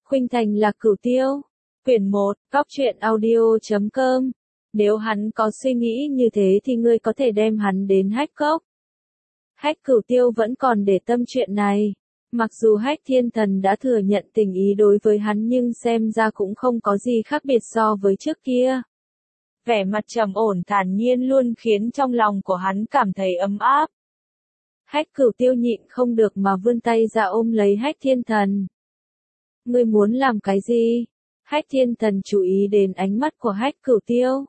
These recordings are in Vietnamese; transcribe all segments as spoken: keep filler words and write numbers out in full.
Khuynh Thành là Cửu Tiêu. Quyển một, Góc truyện audio chấm com. Nếu hắn có suy nghĩ như thế thì ngươi có thể đem hắn đến Hách Cốc. Hách Cửu Tiêu vẫn còn để tâm chuyện này. Mặc dù Hách Thiên Thần đã thừa nhận tình ý đối với hắn nhưng xem ra cũng không có gì khác biệt so với trước kia. Vẻ mặt trầm ổn thản nhiên luôn khiến trong lòng của hắn cảm thấy ấm áp. Hách Cửu Tiêu nhịn không được mà vươn tay ra ôm lấy Hách Thiên Thần. Ngươi muốn làm cái gì? Hách Thiên Thần chú ý đến ánh mắt của Hách Cửu Tiêu.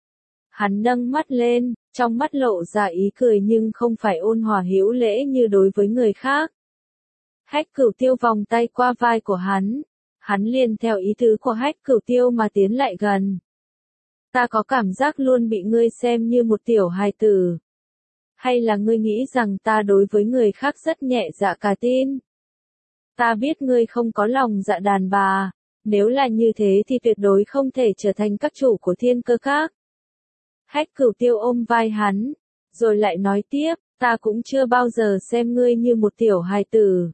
Hắn nâng mắt lên, trong mắt lộ ra ý cười nhưng không phải ôn hòa hữu lễ như đối với người khác. Hách Cửu Tiêu vòng tay qua vai của hắn. Hắn liền theo ý tứ của Hách Cửu Tiêu mà tiến lại gần. Ta có cảm giác luôn bị ngươi xem như một tiểu hài tử. Hay là ngươi nghĩ rằng ta đối với người khác rất nhẹ dạ cả tin? Ta biết ngươi không có lòng dạ đàn bà. Nếu là như thế thì tuyệt đối không thể trở thành các chủ của Thiên Cơ Các. Hách Cửu Tiêu ôm vai hắn, rồi lại nói tiếp, ta cũng chưa bao giờ xem ngươi như một tiểu hài tử.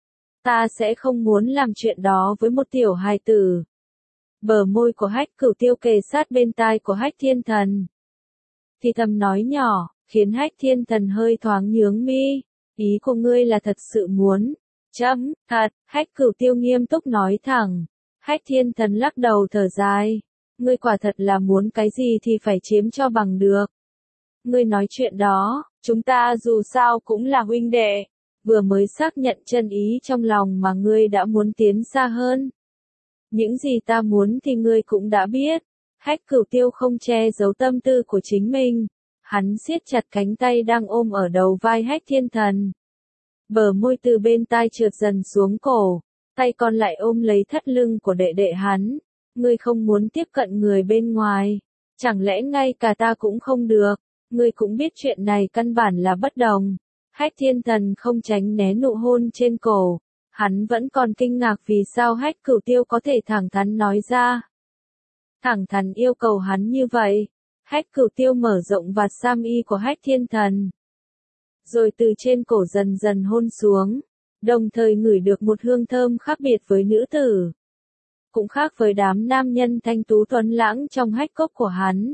Ta sẽ không muốn làm chuyện đó với một tiểu hài tử. Bờ môi của Hách Cửu Tiêu kề sát bên tai của Hách Thiên Thần. Thì thầm nói nhỏ, khiến Hách Thiên Thần hơi thoáng nhướng mi. Ý của ngươi là thật sự muốn. Chấm, thật, Hách Cửu Tiêu nghiêm túc nói thẳng. Hách Thiên Thần lắc đầu thở dài. Ngươi quả thật là muốn cái gì thì phải chiếm cho bằng được. Ngươi nói chuyện đó, chúng ta dù sao cũng là huynh đệ. Vừa mới xác nhận chân ý trong lòng mà ngươi đã muốn tiến xa hơn. Những gì ta muốn thì ngươi cũng đã biết. Hách Cửu Tiêu không che giấu tâm tư của chính mình. Hắn siết chặt cánh tay đang ôm ở đầu vai Hách Thiên Thần. Bờ môi từ bên tai trượt dần xuống cổ. Tay còn lại ôm lấy thắt lưng của đệ đệ hắn. Ngươi không muốn tiếp cận người bên ngoài. Chẳng lẽ ngay cả ta cũng không được. Ngươi cũng biết chuyện này căn bản là bất đồng. Hách Thiên Thần không tránh né nụ hôn trên cổ. Hắn vẫn còn kinh ngạc vì sao Hách Cửu Tiêu có thể thẳng thắn nói ra. Thẳng thắn yêu cầu hắn như vậy. Hách Cửu Tiêu mở rộng vạt sam y của Hách Thiên Thần. Rồi từ trên cổ dần dần hôn xuống. Đồng thời ngửi được một hương thơm khác biệt với nữ tử. Cũng khác với đám nam nhân thanh tú tuấn lãng trong hách cốc của hắn.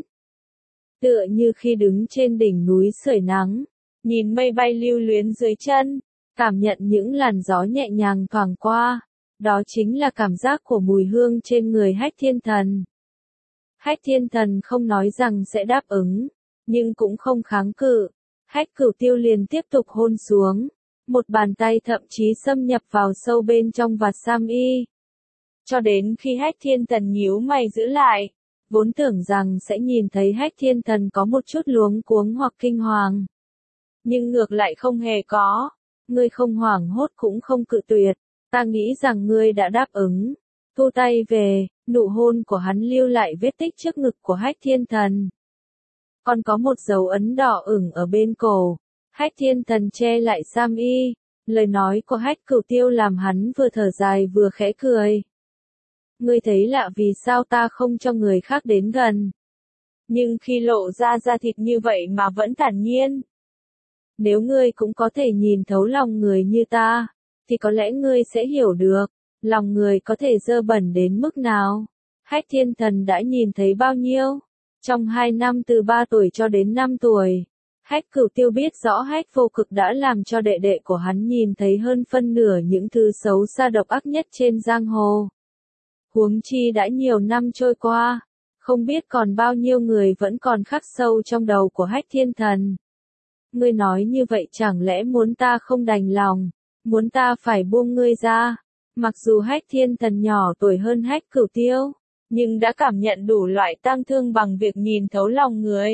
Tựa như khi đứng trên đỉnh núi sưởi nắng, nhìn mây bay lưu luyến dưới chân, cảm nhận những làn gió nhẹ nhàng thoảng qua. Đó chính là cảm giác của mùi hương trên người Hách Thiên Thần. Hách Thiên Thần không nói rằng sẽ đáp ứng, nhưng cũng không kháng cự. Hách Cửu Tiêu liền tiếp tục hôn xuống. Một bàn tay thậm chí xâm nhập vào sâu bên trong vạt sam y. Cho đến khi Hách Thiên Thần nhíu mày giữ lại, vốn tưởng rằng sẽ nhìn thấy Hách Thiên Thần có một chút luống cuống hoặc kinh hoàng. Nhưng ngược lại không hề có. Ngươi không hoảng hốt cũng không cự tuyệt. Ta nghĩ rằng ngươi đã đáp ứng. Thu tay về, nụ hôn của hắn lưu lại vết tích trước ngực của Hách Thiên Thần. Còn có một dấu ấn đỏ ửng ở bên cổ. Hách Thiên Thần che lại sam y. Lời nói của Hách Cửu Tiêu làm hắn vừa thở dài vừa khẽ cười. Ngươi thấy lạ vì sao ta không cho người khác đến gần. Nhưng khi lộ ra da thịt như vậy mà vẫn thản nhiên. Nếu ngươi cũng có thể nhìn thấu lòng người như ta, thì có lẽ ngươi sẽ hiểu được, lòng người có thể dơ bẩn đến mức nào. Hách Thiên Thần đã nhìn thấy bao nhiêu? Trong hai năm từ ba tuổi cho đến năm tuổi. Hách Cửu Tiêu biết rõ Hách Vô Cực đã làm cho đệ đệ của hắn nhìn thấy hơn phân nửa những thứ xấu xa độc ác nhất trên giang hồ. Huống chi đã nhiều năm trôi qua, không biết còn bao nhiêu người vẫn còn khắc sâu trong đầu của Hách Thiên Thần. Ngươi nói như vậy chẳng lẽ muốn ta không đành lòng, muốn ta phải buông ngươi ra? Mặc dù Hách Thiên Thần nhỏ tuổi hơn Hách Cửu Tiêu, nhưng đã cảm nhận đủ loại tang thương bằng việc nhìn thấu lòng người.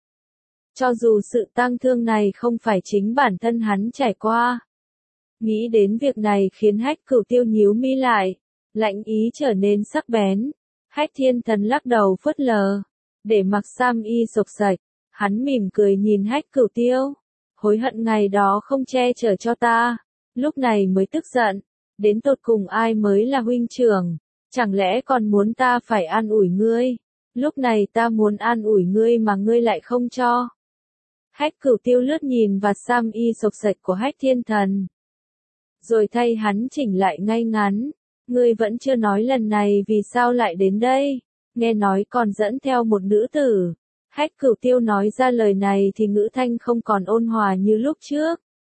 Cho dù sự tang thương này không phải chính bản thân hắn trải qua. Nghĩ đến việc này khiến Hách Cửu Tiêu nhíu mi lại, lãnh ý trở nên sắc bén. Hách Thiên Thần lắc đầu phớt lờ, để mặc sam y sộc sạch, hắn mỉm cười nhìn Hách Cửu Tiêu. Hối hận ngày đó không che chở cho ta, lúc này mới tức giận, đến tột cùng ai mới là huynh trưởng, chẳng lẽ còn muốn ta phải an ủi ngươi, lúc này ta muốn an ủi ngươi mà ngươi lại không cho. Hách Cửu Tiêu lướt nhìn vạt sam y sộc sạch của Hách Thiên Thần. Rồi thay hắn chỉnh lại ngay ngắn. Ngươi vẫn chưa nói lần này vì sao lại đến đây, nghe nói còn dẫn theo một nữ tử. Hách Cửu Tiêu nói ra lời này thì ngữ thanh không còn ôn hòa như lúc trước.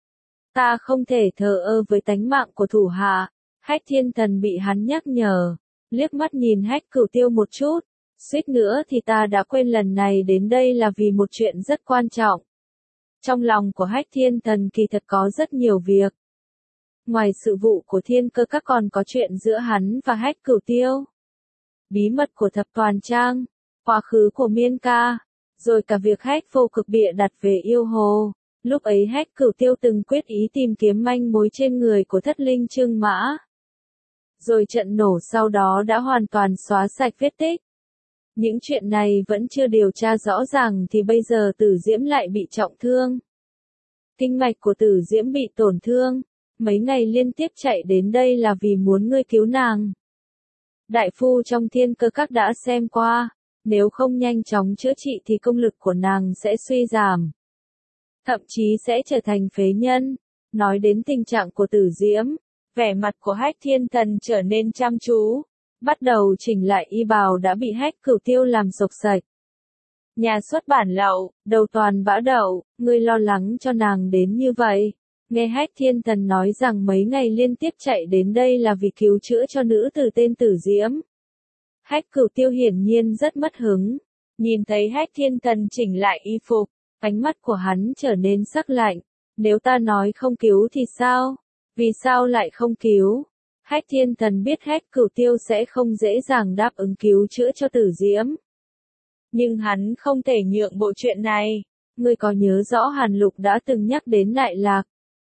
Ta không thể thờ ơ với tánh mạng của thủ hạ. Hách Thiên Thần bị hắn nhắc nhở, liếc mắt nhìn Hách Cửu Tiêu một chút, suýt nữa thì ta đã quên lần này đến đây là vì một chuyện rất quan trọng. Trong lòng của Hách Thiên Thần kỳ thật có rất nhiều việc. Ngoài sự vụ của Thiên Cơ Các còn có chuyện giữa hắn và Hách Cửu Tiêu. Bí mật của Thập Toàn Trang, quá khứ của Miên Ca, rồi cả việc Hách Vô Cực bịa đặt về yêu hồ. Lúc ấy Hách Cửu Tiêu từng quyết ý tìm kiếm manh mối trên người của Thất Linh Trương Mã. Rồi trận nổ sau đó đã hoàn toàn xóa sạch vết tích. Những chuyện này vẫn chưa điều tra rõ ràng thì bây giờ Tử Diễm lại bị trọng thương. Kinh mạch của Tử Diễm bị tổn thương, mấy ngày liên tiếp chạy đến đây là vì muốn ngươi cứu nàng. Đại phu trong Thiên Cơ Các đã xem qua, nếu không nhanh chóng chữa trị thì công lực của nàng sẽ suy giảm. Thậm chí sẽ trở thành phế nhân. Nói đến tình trạng của Tử Diễm, vẻ mặt của Hách Thiên Thần trở nên chăm chú. Bắt đầu chỉnh lại y bào đã bị Hách Cửu Tiêu làm sộc sạch. Nhà xuất bản lậu, đầu toàn bã đậu, ngươi lo lắng cho nàng đến như vậy. Nghe Hách Thiên Thần nói rằng mấy ngày liên tiếp chạy đến đây là vì cứu chữa cho nữ tử tên Tử Diễm. Hách Cửu Tiêu hiển nhiên rất mất hứng. Nhìn thấy Hách Thiên Thần chỉnh lại y phục, ánh mắt của hắn trở nên sắc lạnh. Nếu ta nói không cứu thì sao? Vì sao lại không cứu? Hách Thiên Thần biết Hách Cửu Tiêu sẽ không dễ dàng đáp ứng cứu chữa cho Tử Diễm. Nhưng hắn không thể nhượng bộ chuyện này. Ngươi có nhớ rõ Hàn Lục đã từng nhắc đến Nại Lạc?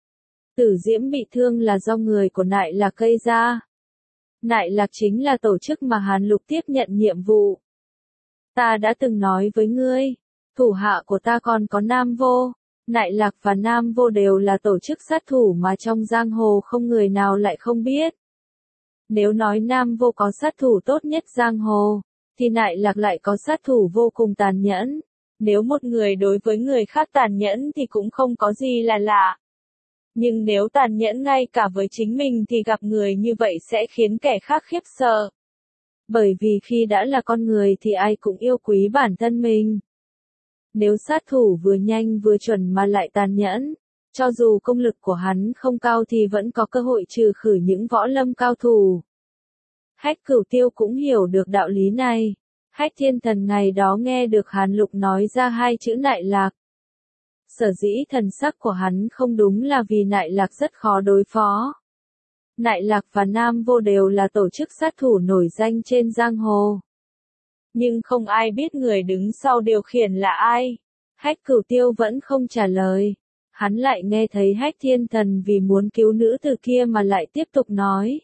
Tử Diễm bị thương là do người của Nại Lạc gây ra. Nại Lạc chính là tổ chức mà Hàn Lục tiếp nhận nhiệm vụ. Ta đã từng nói với ngươi, thủ hạ của ta còn có Nam Vô. Nại Lạc và Nam Vô đều là tổ chức sát thủ mà trong giang hồ không người nào lại không biết. Nếu nói Nam Vô có sát thủ tốt nhất giang hồ, thì Nại Lạc lại có sát thủ vô cùng tàn nhẫn. Nếu một người đối với người khác tàn nhẫn thì cũng không có gì là lạ. Nhưng nếu tàn nhẫn ngay cả với chính mình thì gặp người như vậy sẽ khiến kẻ khác khiếp sợ. Bởi vì khi đã là con người thì ai cũng yêu quý bản thân mình. Nếu sát thủ vừa nhanh vừa chuẩn mà lại tàn nhẫn, cho dù công lực của hắn không cao thì vẫn có cơ hội trừ khử những võ lâm cao thủ. Hách Cửu Tiêu cũng hiểu được đạo lý này. Hách Thiên Thần ngày đó nghe được Hàn Lục nói ra hai chữ Nại Lạc. Sở dĩ thần sắc của hắn không đúng là vì Nại Lạc rất khó đối phó. Nại Lạc và Nam Vô đều là tổ chức sát thủ nổi danh trên giang hồ. Nhưng không ai biết người đứng sau điều khiển là ai. Hách Cửu Tiêu vẫn không trả lời. Hắn lại nghe thấy Hách Thiên Thần vì muốn cứu nữ tử kia mà lại tiếp tục nói.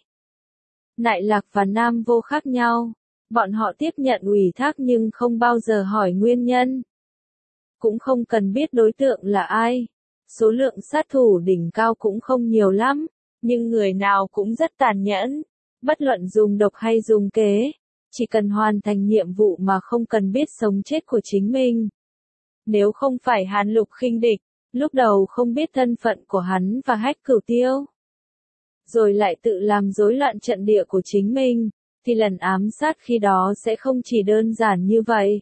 Nại Lạc và Nam Vô khác nhau. Bọn họ tiếp nhận ủy thác nhưng không bao giờ hỏi nguyên nhân. Cũng không cần biết đối tượng là ai. Số lượng sát thủ đỉnh cao cũng không nhiều lắm, nhưng người nào cũng rất tàn nhẫn. Bất luận dùng độc hay dùng kế, chỉ cần hoàn thành nhiệm vụ mà không cần biết sống chết của chính mình. Nếu không phải Hàn Lục khinh địch, lúc đầu không biết thân phận của hắn và Hách Cửu Tiêu, rồi lại tự làm rối loạn trận địa của chính mình, thì lần ám sát khi đó sẽ không chỉ đơn giản như vậy.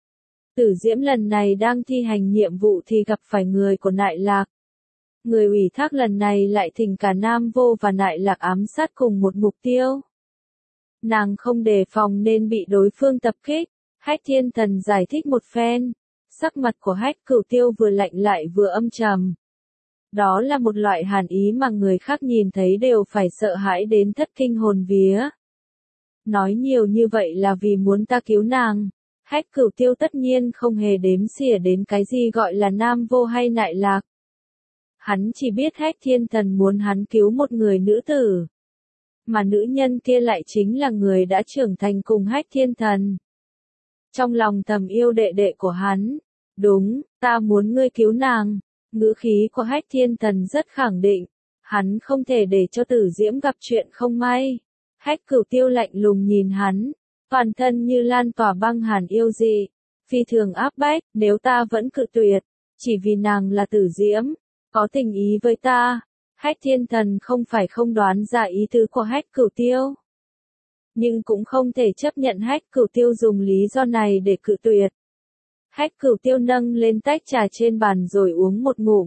Tử Diễm lần này đang thi hành nhiệm vụ thì gặp phải người của Nại Lạc. Người ủy thác lần này lại thỉnh cả Nam Vô và Nại Lạc ám sát cùng một mục tiêu. Nàng không đề phòng nên bị đối phương tập kích. Hách Thiên Thần giải thích một phen. Sắc mặt của Hách Cửu Tiêu vừa lạnh lại vừa âm trầm. Đó là một loại hàn ý mà người khác nhìn thấy đều phải sợ hãi đến thất kinh hồn vía. Nói nhiều như vậy là vì muốn ta cứu nàng. Hách Cửu Tiêu tất nhiên không hề đếm xỉa đến cái gì gọi là Nam Vô hay Nại Lạc. Hắn chỉ biết Hách Thiên Thần muốn hắn cứu một người nữ tử. Mà nữ nhân kia lại chính là người đã trưởng thành cùng Hách Thiên Thần. Trong lòng thầm yêu đệ đệ của hắn. Đúng, ta muốn ngươi cứu nàng. Ngữ khí của Hách Thiên Thần rất khẳng định. Hắn không thể để cho Tử Diễm gặp chuyện không may. Hách Cửu Tiêu lạnh lùng nhìn hắn. Toàn thân như lan tỏa băng hàn yêu dị. Phi thường áp bách, nếu ta vẫn cự tuyệt. Chỉ vì nàng là Tử Diễm. Có tình ý với ta. Hách Thiên Thần không phải không đoán ra ý tứ của Hách Cửu Tiêu. nhưng cũng không thể chấp nhận Hách Cửu Tiêu dùng lý do này để cự tuyệt. Hách Cửu Tiêu nâng lên tách trà trên bàn rồi uống một ngụm.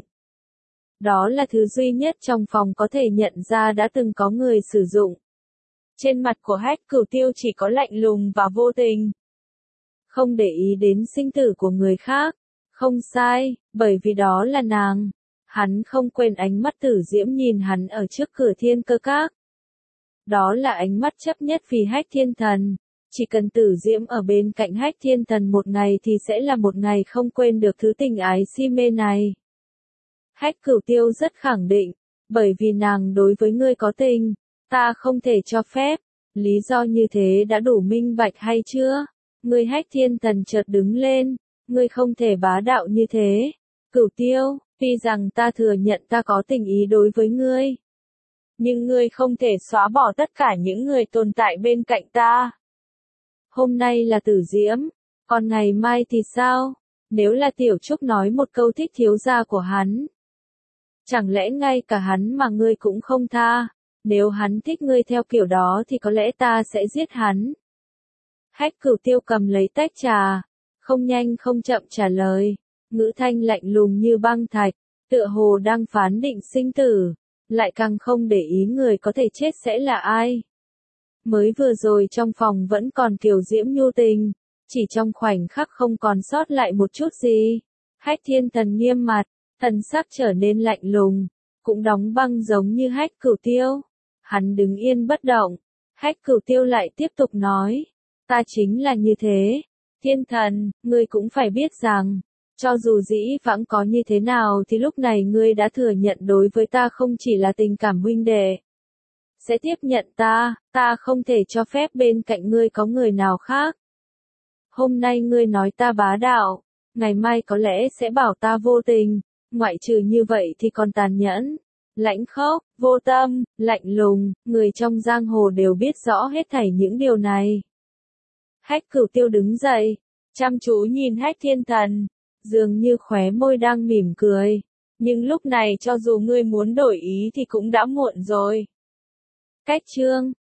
Đó là thứ duy nhất trong phòng có thể nhận ra đã từng có người sử dụng. Trên mặt của Hách Cửu Tiêu chỉ có lạnh lùng và vô tình. Không để ý đến sinh tử của người khác. Không sai, bởi vì đó là nàng. Hắn không quên ánh mắt Tử Diễm nhìn hắn ở trước cửa Thiên Cơ Các. Đó là ánh mắt chấp nhất vì Hách Thiên Thần. Chỉ cần Tử Diễm ở bên cạnh Hách Thiên Thần một ngày thì sẽ là một ngày không quên được thứ tình ái si mê này. Hách Cửu Tiêu rất khẳng định, bởi vì nàng đối với ngươi có tình, ta không thể cho phép. Lý do như thế đã đủ minh bạch hay chưa? Ngươi Hách Thiên Thần chợt đứng lên, ngươi không thể bá đạo như thế. Cửu Tiêu, tuy rằng ta thừa nhận ta có tình ý đối với ngươi, nhưng ngươi không thể xóa bỏ tất cả những người tồn tại bên cạnh ta. Hôm nay là Tử Diễm, còn ngày mai thì sao? Nếu là Tiểu Trúc nói một câu thích thiếu gia của hắn, chẳng lẽ ngay cả hắn mà ngươi cũng không tha? Nếu hắn thích ngươi theo kiểu đó thì có lẽ ta sẽ giết hắn. Hách Cửu Tiêu cầm lấy tách trà, không nhanh không chậm trả lời, ngữ thanh lạnh lùng như băng thạch, tựa hồ đang phán định sinh tử, lại càng không để ý người có thể chết sẽ là ai. Mới vừa rồi trong phòng vẫn còn kiều diễm nhu tình, chỉ trong khoảnh khắc không còn sót lại một chút gì. Hách Thiên Thần nghiêm mặt, thần sắc trở nên lạnh lùng, cũng đóng băng giống như Hách Cửu Tiêu. Hắn đứng yên bất động, Hách Cửu Tiêu lại tiếp tục nói, ta chính là như thế. Thiên Thần, ngươi cũng phải biết rằng, cho dù dĩ vãng có như thế nào thì lúc này ngươi đã thừa nhận đối với ta không chỉ là tình cảm huynh đệ. Sẽ tiếp nhận ta, ta không thể cho phép bên cạnh ngươi có người nào khác. Hôm nay ngươi nói ta bá đạo, ngày mai có lẽ sẽ bảo ta vô tình, ngoại trừ như vậy thì còn tàn nhẫn, lãnh khốc, vô tâm, lạnh lùng, người trong giang hồ đều biết rõ hết thảy những điều này. Hách Cửu Tiêu đứng dậy, chăm chú nhìn Hách Thiên Thần, dường như khóe môi đang mỉm cười, nhưng lúc này cho dù ngươi muốn đổi ý thì cũng đã muộn rồi. Cách chương